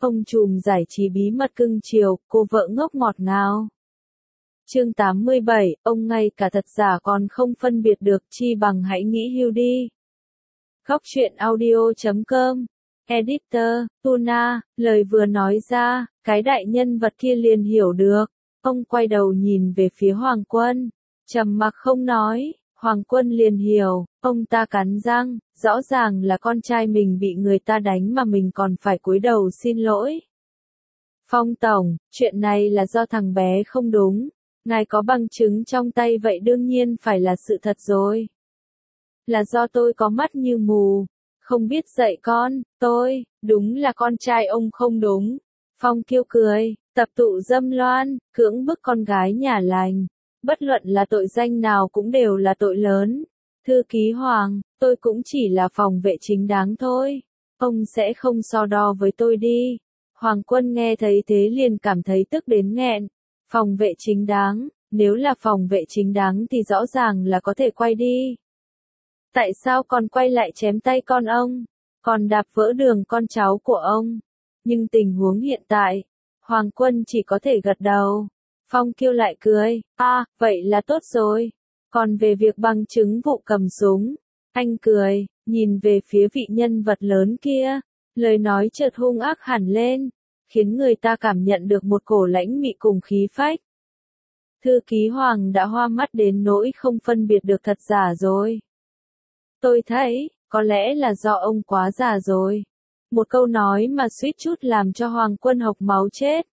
Ông trùm giải trí bí mật cưng chiều, cô vợ ngốc ngọt ngào. Chương 87, ông ngay cả thật giả còn không phân biệt được, chi bằng hãy nghĩ hưu đi. Góc truyện audio.com. Editor, Tuna, lời vừa nói ra, cái đại nhân vật kia liền hiểu được. Ông quay đầu nhìn về phía Hoàng Quân, trầm mặc không nói. Hoàng Quân liền hiểu, ông ta cắn răng, rõ ràng là con trai mình bị người ta đánh mà mình còn phải cúi đầu xin lỗi. Phong tổng, chuyện này là do thằng bé không đúng. Ngài có bằng chứng trong tay vậy đương nhiên phải là sự thật rồi. Là do tôi có mắt như mù, không biết dạy con, đúng là con trai ông không đúng. Phong Kiêu cười, tập tụ dâm loan, cưỡng bức con gái nhà lành. Bất luận là tội danh nào cũng đều là tội lớn. Thư ký Hoàng, tôi cũng chỉ là phòng vệ chính đáng thôi. Ông sẽ không so đo với tôi đi. Hoàng Quân nghe thấy thế liền cảm thấy tức đến nghẹn. Phòng vệ chính đáng, nếu là phòng vệ chính đáng thì rõ ràng là có thể quay đi. Tại sao còn quay lại chém tay con ông, còn đạp vỡ đường con cháu của ông? Nhưng tình huống hiện tại, Hoàng Quân chỉ có thể gật đầu. Phong Kiêu lại cười, vậy là tốt rồi. Còn về việc bằng chứng vụ cầm súng, anh cười, nhìn về phía vị nhân vật lớn kia, lời nói chợt hung ác hẳn lên, khiến người ta cảm nhận được một cổ lãnh mị cùng khí phách. Thư ký Hoàng đã hoa mắt đến nỗi không phân biệt được thật giả rồi. Tôi thấy, có lẽ là do ông quá già rồi. Một câu nói mà suýt chút làm cho Hoàng Quân hộc máu chết.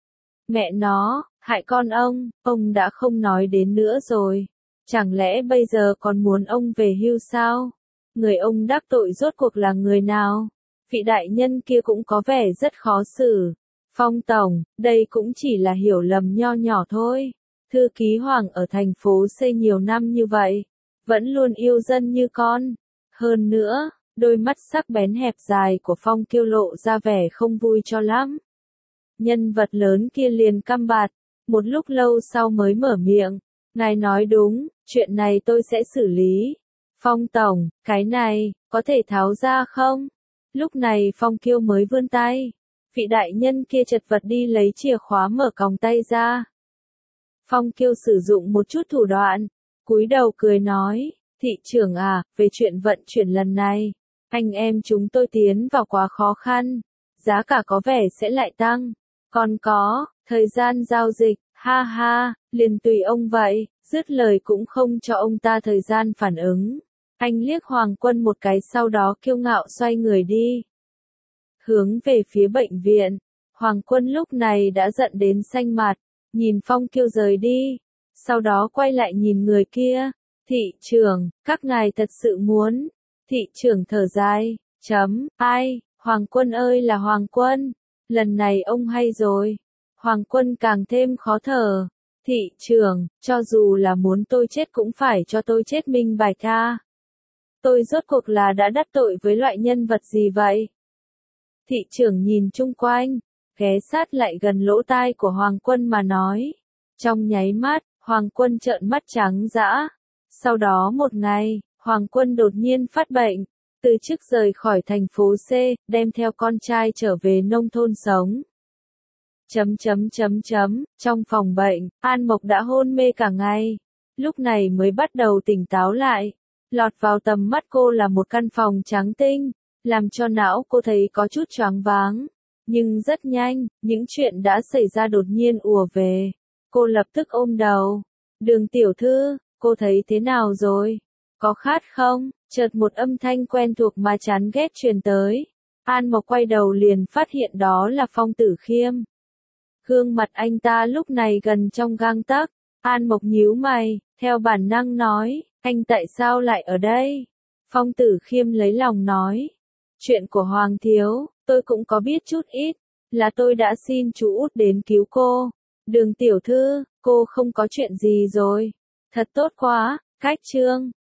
Mẹ nó, hại con ông đã không nói đến nữa rồi. Chẳng lẽ bây giờ còn muốn ông về hưu sao? Người ông đắc tội rốt cuộc là người nào? Vị đại nhân kia cũng có vẻ rất khó xử. Phong tổng, đây cũng chỉ là hiểu lầm nho nhỏ thôi. Thư ký Hoàng ở thành phố C nhiều năm như vậy, vẫn luôn yêu dân như con. Hơn nữa, đôi mắt sắc bén hẹp dài của Phong Kiêu lộ ra vẻ không vui cho lắm. Nhân vật lớn kia liền căm bạt, một lúc lâu sau mới mở miệng. Ngài nói đúng, chuyện này tôi sẽ xử lý. Phong tổng, cái này, có thể tháo ra không? Lúc này Phong Kiêu mới vươn tay. Vị đại nhân kia chật vật đi lấy chìa khóa mở còng tay ra. Phong Kiêu sử dụng một chút thủ đoạn, cúi đầu cười nói, thị trưởng về chuyện vận chuyển lần này, anh em chúng tôi tiến vào quá khó khăn, giá cả có vẻ sẽ lại tăng, còn có, thời gian giao dịch, ha ha, liền tùy ông vậy, dứt lời cũng không cho ông ta thời gian phản ứng. Anh liếc Hoàng Quân một cái sau đó kiêu ngạo xoay người đi. Hướng về phía bệnh viện, Hoàng Quân lúc này đã giận đến xanh mặt, nhìn Phong Kiêu rời đi, sau đó quay lại nhìn người kia. Thị trưởng, các ngài thật sự muốn. Thị trưởng thở dài, ai, Hoàng Quân ơi là Hoàng Quân, lần này ông hay rồi. Hoàng Quân càng thêm khó thở. Thị trưởng, cho dù là muốn tôi chết cũng phải cho tôi chết minh bạch tha. Tôi rốt cuộc là đã đắc tội với loại nhân vật gì vậy? Thị trưởng nhìn chung quanh, ghé sát lại gần lỗ tai của Hoàng Quân mà nói. Trong nháy mắt, Hoàng Quân trợn mắt trắng dã. Sau đó một ngày, Hoàng Quân đột nhiên phát bệnh, từ chức rời khỏi thành phố C, đem theo con trai trở về nông thôn sống. Trong phòng bệnh, An Mộc đã hôn mê cả ngày, lúc này mới bắt đầu tỉnh táo lại. Lọt vào tầm mắt cô là một căn phòng trắng tinh, làm cho não cô thấy có chút choáng váng. Nhưng rất nhanh, những chuyện đã xảy ra đột nhiên ùa về. Cô lập tức ôm đầu. Đường tiểu thư, cô thấy thế nào rồi? Có khát không? Chợt một âm thanh quen thuộc mà chán ghét truyền tới. An Mộc quay đầu liền phát hiện đó là Phong Tử Khiêm. Gương mặt anh ta lúc này gần trong gang tấc. An Mộc nhíu mày, theo bản năng nói, anh tại sao lại ở đây? Phong Tử Khiêm lấy lòng nói, chuyện của Hoàng thiếu, tôi cũng có biết chút ít, là tôi đã xin chú út đến cứu cô. Đường tiểu thư, cô không có chuyện gì rồi. Thật tốt quá, cách trương.